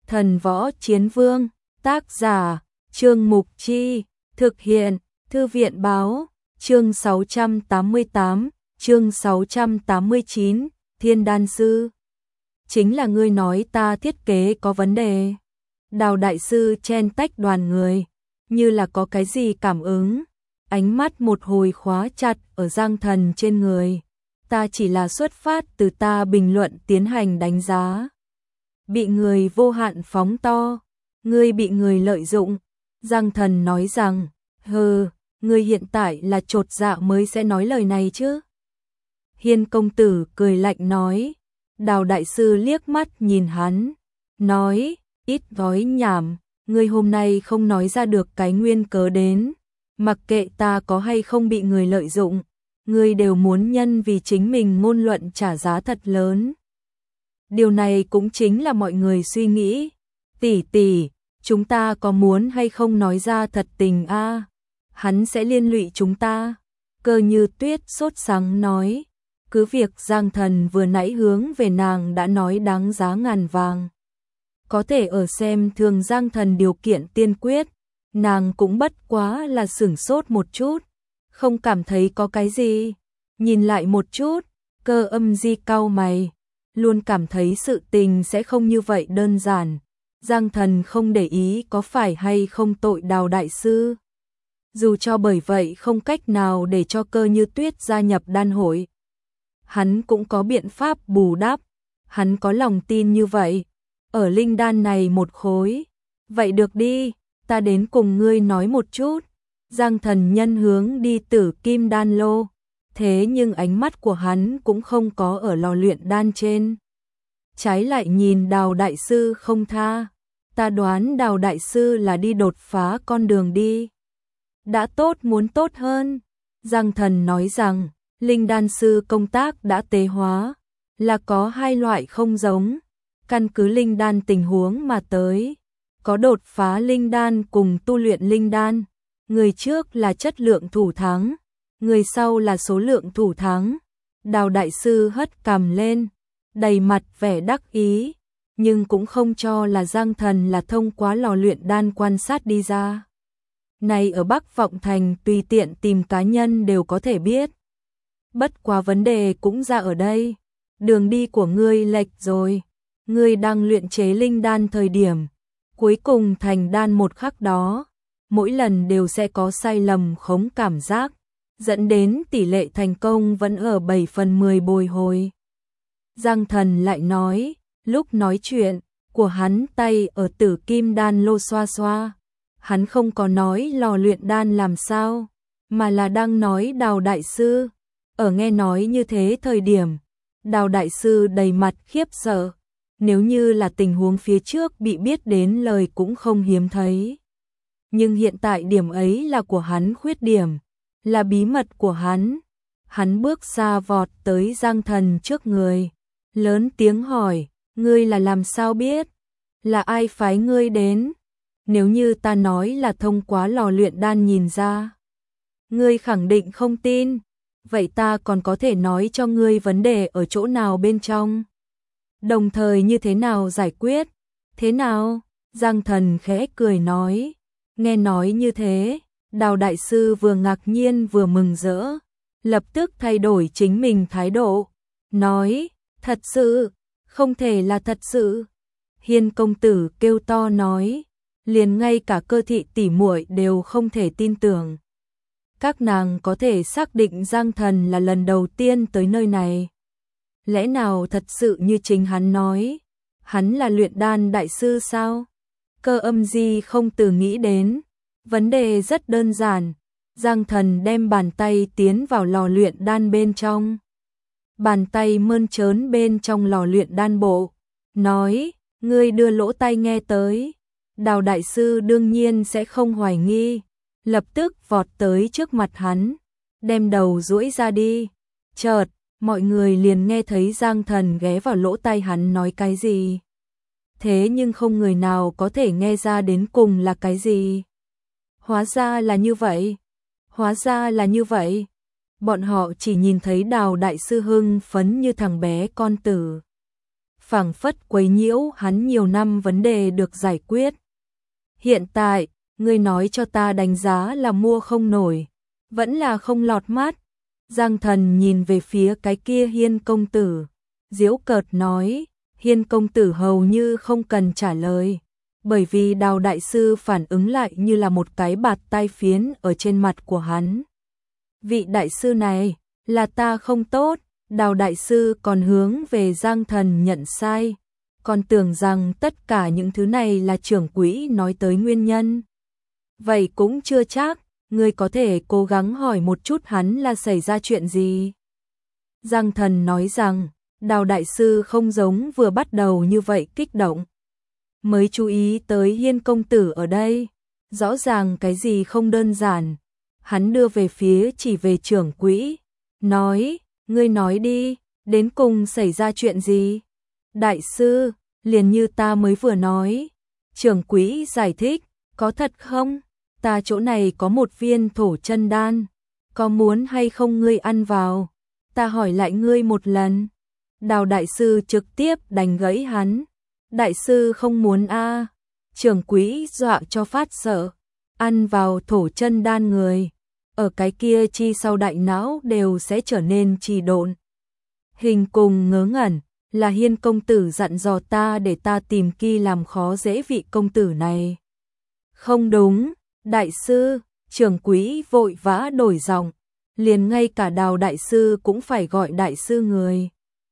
Thần Võ Chiến Vương, tác giả, Trương Mục Chi, thực hiện, Thư viện Báo, chương 688, chương 689, Thiên Đan Sư. Chính là ngươi nói ta thiết kế có vấn đề. Đào đại sư chen tách đoàn người, như là có cái gì cảm ứng, ánh mắt một hồi khóa chặt ở Giang Thần trên người. Ta chỉ là xuất phát từ ta bình luận tiến hành đánh giá. Bị người vô hạn phóng to, ngươi bị người lợi dụng. Giang Thần nói rằng, ngươi hiện tại là chột dạ mới sẽ nói lời này chứ. Hiên công tử cười lạnh nói. Đào đại sư liếc mắt nhìn hắn, nói, ít nói nhảm, ngươi hôm nay không nói ra được cái nguyên cớ đến. Mặc kệ ta có hay không bị người lợi dụng, ngươi đều muốn nhân vì chính mình ngôn luận trả giá thật lớn. Điều này cũng chính là mọi người suy nghĩ. Tỷ tỷ, chúng ta có muốn hay không nói ra thật tình a? Hắn sẽ liên lụy chúng ta. Cơ Như Tuyết sốt sắng nói. Cứ việc Giang Thần vừa nãy hướng về nàng đã nói đáng giá ngàn vàng. Có thể ở xem thường Giang Thần điều kiện tiên quyết, nàng cũng bất quá là sửng sốt một chút, không cảm thấy có cái gì. Nhìn lại một chút, Cơ Âm Di cau mày, luôn cảm thấy sự tình sẽ không như vậy đơn giản. Giang Thần không để ý có phải hay không tội Đào đại sư. Dù cho bởi vậy không cách nào để cho Cơ Như Tuyết gia nhập đan hội, hắn cũng có biện pháp bù đắp. Hắn có lòng tin như vậy. Ở linh đan này một khối. Vậy được đi, ta đến cùng ngươi nói một chút. Giang Thần nhân hướng đi Tử Kim Đan Lô. Thế nhưng ánh mắt của hắn cũng không có ở lò luyện đan trên. Trái lại nhìn Đào đại sư không tha. Ta đoán Đào đại sư là đi đột phá con đường đi. Đã tốt muốn tốt hơn. Giang Thần nói rằng, linh đan sư công tác đã tế hóa, là có hai loại không giống. Căn cứ linh đan tình huống mà tới, có đột phá linh đan cùng tu luyện linh đan. Người trước là chất lượng thủ thắng, người sau là số lượng thủ thắng. Đào đại sư hất cằm lên, đầy mặt vẻ đắc ý, nhưng cũng không cho là Giang Thần là thông qua lò luyện đan quan sát đi ra. Này ở Bắc Vọng Thành tùy tiện tìm cá nhân đều có thể biết. Bất quá vấn đề cũng ra ở đây. Đường đi của ngươi lệch rồi. Ngươi đang luyện chế linh đan thời điểm cuối cùng thành đan một khắc đó, mỗi lần đều sẽ có sai lầm khống cảm giác, dẫn đến tỷ lệ thành công vẫn ở 7/10 bồi hồi. Giang Thần lại nói, lúc nói chuyện của hắn tay ở Tử Kim Đan Lô xoa xoa. Hắn không có nói lò luyện đan làm sao, mà là đang nói Đào đại sư. Ở nghe nói như thế thời điểm, Đào đại sư đầy mặt khiếp sợ. Nếu như là tình huống phía trước bị biết đến lời cũng không hiếm thấy. Nhưng hiện tại điểm ấy là của hắn khuyết điểm, là bí mật của hắn. Hắn bước xa vọt tới Giang Thần trước người, lớn tiếng hỏi, ngươi là làm sao biết? Là ai phái ngươi đến? Nếu như ta nói là thông qua lò luyện đan nhìn ra, ngươi khẳng định không tin. Vậy ta còn có thể nói cho ngươi vấn đề ở chỗ nào bên trong, đồng thời như thế nào giải quyết. Thế nào? Giang Thần khẽ cười nói. Nghe nói như thế, Đào đại sư vừa ngạc nhiên vừa mừng rỡ, lập tức thay đổi chính mình thái độ, nói, thật sự, không thể là thật sự. Hiên công tử kêu to nói, liền ngay cả Cơ thị tỷ muội đều không thể tin tưởng. Các nàng có thể xác định Giang Thần là lần đầu tiên tới nơi này. Lẽ nào thật sự như chính hắn nói, hắn là luyện đan đại sư sao? Cơ Âm Di không từ nghĩ đến. Vấn đề rất đơn giản. Giang Thần đem bàn tay tiến vào lò luyện đan bên trong. Bàn tay mơn trớn bên trong lò luyện đan bộ. Nói, ngươi đưa lỗ tai nghe tới. Đào đại sư đương nhiên sẽ không hoài nghi. Lập tức vọt tới trước mặt hắn, đem đầu duỗi ra đi. Chợt, mọi người liền nghe thấy Giang Thần ghé vào lỗ tai hắn nói cái gì. Thế nhưng không người nào có thể nghe ra đến cùng là cái gì. Hóa ra là như vậy. Hóa ra là như vậy. Bọn họ chỉ nhìn thấy Đào đại sư hưng phấn như thằng bé con tử. phảng phất quấy nhiễu hắn nhiều năm vấn đề được giải quyết. Hiện tại, ngươi nói cho ta đánh giá là mua không nổi, vẫn là không lọt mắt. Giang Thần nhìn về phía cái kia Hiên công tử, giễu cợt nói, Hiên công tử hầu như không cần trả lời, bởi vì Đào đại sư phản ứng lại như là một cái bạt tai phiến ở trên mặt của hắn. Vị đại sư này, là ta không tốt. Đào đại sư còn hướng về Giang Thần nhận sai, còn tưởng rằng tất cả những thứ này là trưởng quỹ nói tới nguyên nhân. Vậy cũng chưa chắc, ngươi có thể cố gắng hỏi một chút hắn là xảy ra chuyện gì. Giang Thần nói rằng, Đào đại sư không giống vừa bắt đầu như vậy kích động. Mới chú ý tới Hiên công tử ở đây, rõ ràng cái gì không đơn giản. Hắn đưa về phía chỉ về trưởng quỹ, nói, ngươi nói đi, đến cùng xảy ra chuyện gì? Đại sư, liền như ta mới vừa nói. Trưởng quỹ giải thích, có thật không? Ta chỗ này có một viên thổ chân đan, có muốn hay không ngươi ăn vào? Ta hỏi lại ngươi một lần. Đào đại sư trực tiếp đánh gãy hắn. Đại sư không muốn a. Trưởng quỹ dọa cho phát sợ. Ăn vào thổ chân đan người, ở cái kia chi sau đại não đều sẽ trở nên trì độn. Hình cùng ngớ ngẩn, là Hiên công tử dặn dò ta để ta tìm kỳ làm khó dễ vị công tử này. Không đúng, đại sư, trưởng quỹ vội vã đổi giọng, liền ngay cả Đào đại sư cũng phải gọi đại sư người.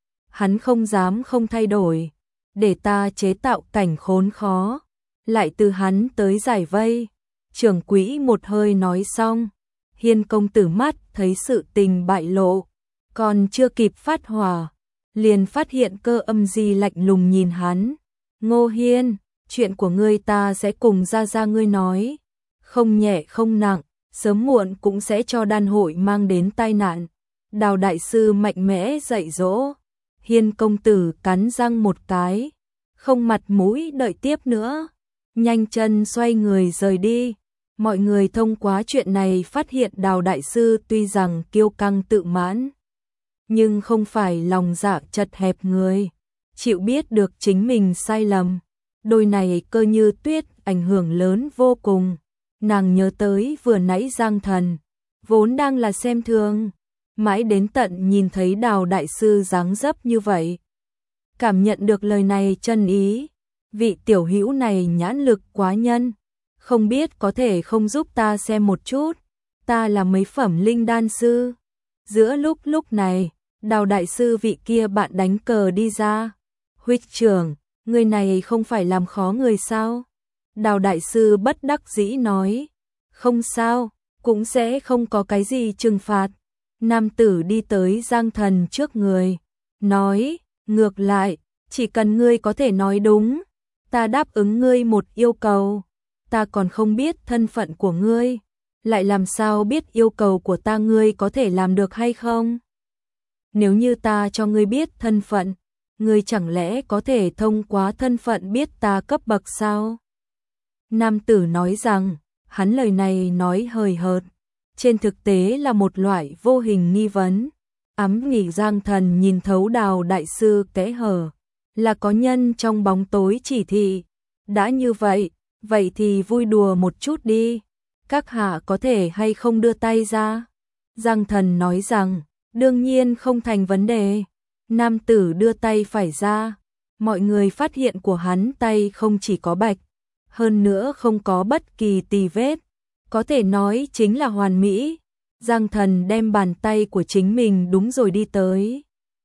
Hắn không dám không thay đổi, để ta chế tạo cảnh khốn khó, lại từ hắn tới giải vây. Trưởng quỹ một hơi nói xong, Hiên công tử mắt thấy sự tình bại lộ, còn chưa kịp phát hỏa, liền phát hiện Cơ Âm Di lạnh lùng nhìn hắn. Ngô Hiên, chuyện của ngươi ta sẽ cùng ra ngươi nói, không nhẹ không nặng, sớm muộn cũng sẽ cho đan hội mang đến tai nạn. Đào đại sư mạnh mẽ dạy dỗ. Hiên công tử cắn răng một cái, không mặt mũi đợi tiếp nữa, nhanh chân xoay người rời đi. Mọi người thông qua chuyện này phát hiện Đào đại sư tuy rằng kiêu căng tự mãn, nhưng không phải lòng dạ chật hẹp người, chịu biết được chính mình sai lầm. Đôi này Cơ Như Tuyết ảnh hưởng lớn vô cùng. Nàng nhớ tới vừa nãy Giang Thần, vốn đang là xem thường, mãi đến tận nhìn thấy Đào đại sư dáng dấp như vậy, cảm nhận được lời này chân ý. Vị tiểu hữu này nhãn lực quá nhân, không biết có thể không giúp ta xem một chút, ta là mấy phẩm linh đan sư. Giữa lúc này, Đào đại sư vị kia bạn đánh cờ đi ra. Huynh trưởng, người này không phải làm khó người sao? Đào đại sư bất đắc dĩ nói, không sao, cũng sẽ không có cái gì trừng phạt. Nam tử đi tới Giang Thần trước người, nói, ngược lại, chỉ cần ngươi có thể nói đúng, ta đáp ứng ngươi một yêu cầu. Ta còn không biết thân phận của ngươi, lại làm sao biết yêu cầu của ta ngươi có thể làm được hay không? Nếu như ta cho ngươi biết thân phận, ngươi chẳng lẽ có thể thông qua thân phận biết ta cấp bậc sao? Nam tử nói rằng, hắn lời này nói hời hợt, trên thực tế là một loại vô hình nghi vấn. Ám nghỉ Giang Thần nhìn thấu Đào đại sư kẽ hở, là có nhân trong bóng tối chỉ thị. Đã như vậy, vậy thì vui đùa một chút đi, các hạ có thể hay không đưa tay ra? Giang Thần nói rằng, đương nhiên không thành vấn đề. Nam tử đưa tay phải ra, mọi người phát hiện của hắn tay không chỉ có bạch, hơn nữa không có bất kỳ tì vết, có thể nói chính là hoàn mỹ. Giang Thần đem bàn tay của chính mình đúng rồi đi tới.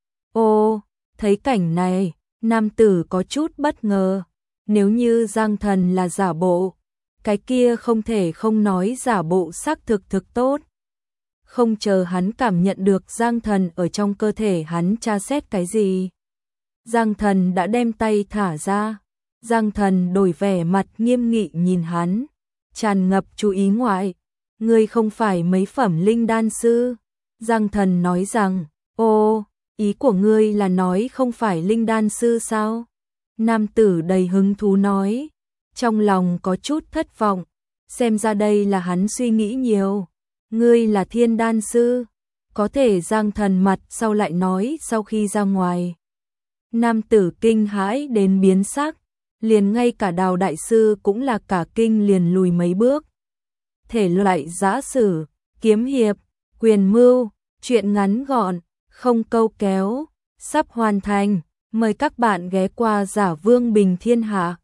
Ô, thấy cảnh này, nam tử có chút bất ngờ. Nếu như Giang Thần là giả bộ, cái kia không thể không nói giả bộ xác thực tốt. Không chờ hắn cảm nhận được Giang Thần ở trong cơ thể hắn tra xét cái gì, Giang Thần đã đem tay thả ra. Giang Thần đổi vẻ mặt nghiêm nghị nhìn hắn, tràn ngập chú ý ngoại. Ngươi không phải mấy phẩm linh đan sư? Giang Thần nói rằng, ô, ý của ngươi là nói không phải linh đan sư sao? Nam tử đầy hứng thú nói, trong lòng có chút thất vọng, xem ra đây là hắn suy nghĩ nhiều. Ngươi là thiên đan sư? Có thể Giang Thần mặt sau lại nói sau khi ra ngoài. Nam tử kinh hãi đến biến sắc, liền ngay cả Đào đại sư cũng là cả kinh liền lùi mấy bước. Thể loại giã sử, kiếm hiệp, quyền mưu, truyện ngắn gọn, không câu kéo, sắp hoàn thành, mời các bạn ghé qua Giả Vương Bình Thiên Hạ.